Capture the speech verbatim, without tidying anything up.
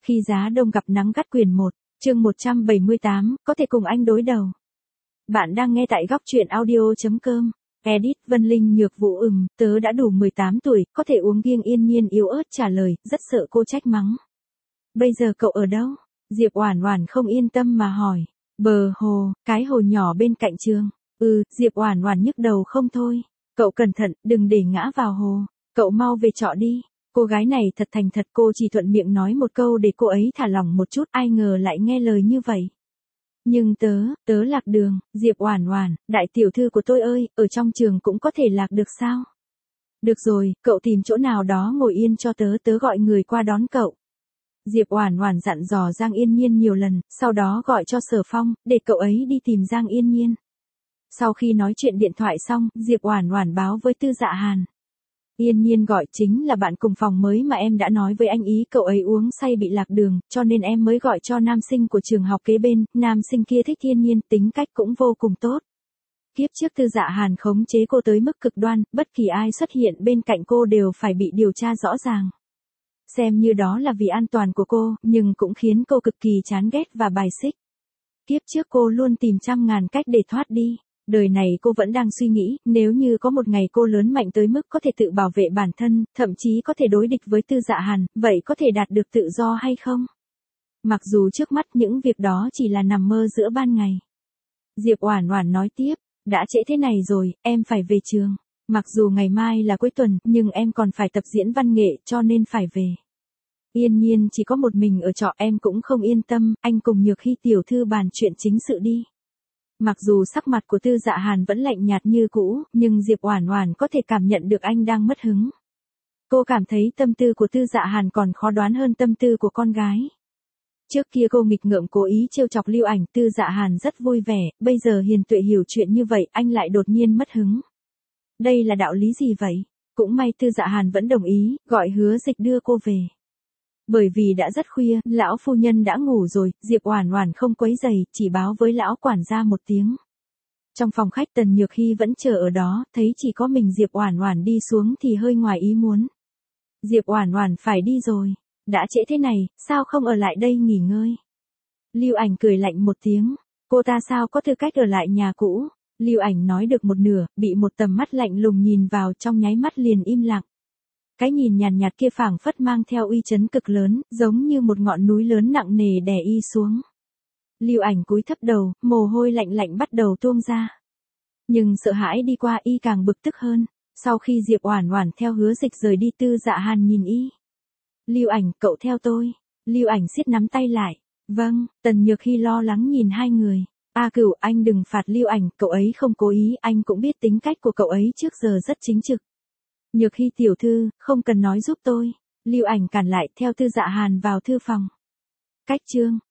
Khi giá đông gặp nắng gắt quyển một, chương một trăm bảy mươi tám, có thể cùng anh đối đầu. Bạn đang nghe tại góc truyện audio.com. Edit Vân Linh Nhược Vũ ừm, tớ đã đủ mười tám tuổi, có thể uống riêng Yên Nhiên yếu ớt trả lời, rất sợ cô trách mắng. Bây giờ cậu ở đâu? Diệp Oản Oản không yên tâm mà hỏi. Bờ hồ, cái hồ nhỏ bên cạnh trường. Ừ, Diệp Oản Oản nhức đầu không thôi. Cậu cẩn thận, đừng để ngã vào hồ. Cậu mau về trọ đi. Cô gái này thật thành thật, cô chỉ thuận miệng nói một câu để cô ấy thả lỏng một chút, ai ngờ lại nghe lời như vậy. Nhưng tớ, tớ lạc đường, Diệp Oản Oản, đại tiểu thư của tôi ơi, ở trong trường cũng có thể lạc được sao? Được rồi, cậu tìm chỗ nào đó ngồi yên cho tớ, tớ gọi người qua đón cậu. Diệp Oản Oản dặn dò Giang Yên Nhiên nhiều lần, sau đó gọi cho Sở Phong, để cậu ấy đi tìm Giang Yên Nhiên. Sau khi nói chuyện điện thoại xong, Diệp Oản Oản báo với Tư Dạ Hàn. Yên Nhiên gọi chính là bạn cùng phòng mới mà em đã nói với anh ý, cậu ấy uống say bị lạc đường, cho nên em mới gọi cho nam sinh của trường học kế bên, nam sinh kia thích Yên Nhiên, tính cách cũng vô cùng tốt. Kiếp trước Tư Dạ Hàn khống chế cô tới mức cực đoan, bất kỳ ai xuất hiện bên cạnh cô đều phải bị điều tra rõ ràng. Xem như đó là vì an toàn của cô, nhưng cũng khiến cô cực kỳ chán ghét và bài xích. Kiếp trước cô luôn tìm trăm ngàn cách để thoát đi. Đời này cô vẫn đang suy nghĩ, nếu như có một ngày cô lớn mạnh tới mức có thể tự bảo vệ bản thân, thậm chí có thể đối địch với Tư Dạ Hàn, vậy có thể đạt được tự do hay không? Mặc dù trước mắt những việc đó chỉ là nằm mơ giữa ban ngày. Diệp Oản Oản nói tiếp, đã trễ thế này rồi, em phải về trường. Mặc dù ngày mai là cuối tuần, nhưng em còn phải tập diễn văn nghệ, cho nên phải về. Yên Nhiên chỉ có một mình ở trọ, em cũng không yên tâm, anh cùng Nhược Hy tiểu thư bàn chuyện chính sự đi. Mặc dù sắc mặt của Tư Dạ Hàn vẫn lạnh nhạt như cũ, nhưng Diệp Oản Oản có thể cảm nhận được anh đang mất hứng. Cô cảm thấy tâm tư của Tư Dạ Hàn còn khó đoán hơn tâm tư của con gái. Trước kia cô nghịch ngợm cố ý trêu chọc Lưu Ảnh, Tư Dạ Hàn rất vui vẻ, bây giờ Hiền Tuệ hiểu chuyện như vậy, anh lại đột nhiên mất hứng. Đây là đạo lý gì vậy? Cũng may Tư Dạ Hàn vẫn đồng ý, gọi Hứa Dịch đưa cô về. Bởi vì đã rất khuya, lão phu nhân đã ngủ rồi, Diệp Oản Oản không quấy rầy, chỉ báo với lão quản gia một tiếng. Trong phòng khách Tần Nhược Hy vẫn chờ ở đó, thấy chỉ có mình Diệp Oản Oản đi xuống thì hơi ngoài ý muốn. Diệp Oản Oản phải đi rồi, đã trễ thế này, sao không ở lại đây nghỉ ngơi? Lưu Ảnh cười lạnh một tiếng, cô ta sao có tư cách ở lại nhà cũ? Lưu Ảnh nói được một nửa, bị một tầm mắt lạnh lùng nhìn vào, trong nháy mắt liền im lặng. Cái nhìn nhàn nhạt kia phảng phất mang theo uy chấn cực lớn, giống như một ngọn núi lớn nặng nề đè y xuống. Lưu Ảnh cúi thấp đầu, mồ hôi lạnh lạnh bắt đầu tuôn ra. Nhưng sợ hãi đi qua, y càng bực tức hơn. Sau khi Diệp Oản Oản theo Hứa Dịch rời đi, Tư Dạ Hàn nhìn y. Lưu Ảnh, cậu theo tôi. Lưu Ảnh siết nắm tay lại. Vâng, Tần Nhược Hy lo lắng nhìn hai người. A Cửu, anh đừng phạt Lưu Ảnh, cậu ấy không cố ý, anh cũng biết tính cách của cậu ấy trước giờ rất chính trực. Nhược Hy tiểu thư, không cần nói giúp tôi. Lưu Ảnh cản lại, theo Tư Dạ Hàn vào thư phòng. Cách chương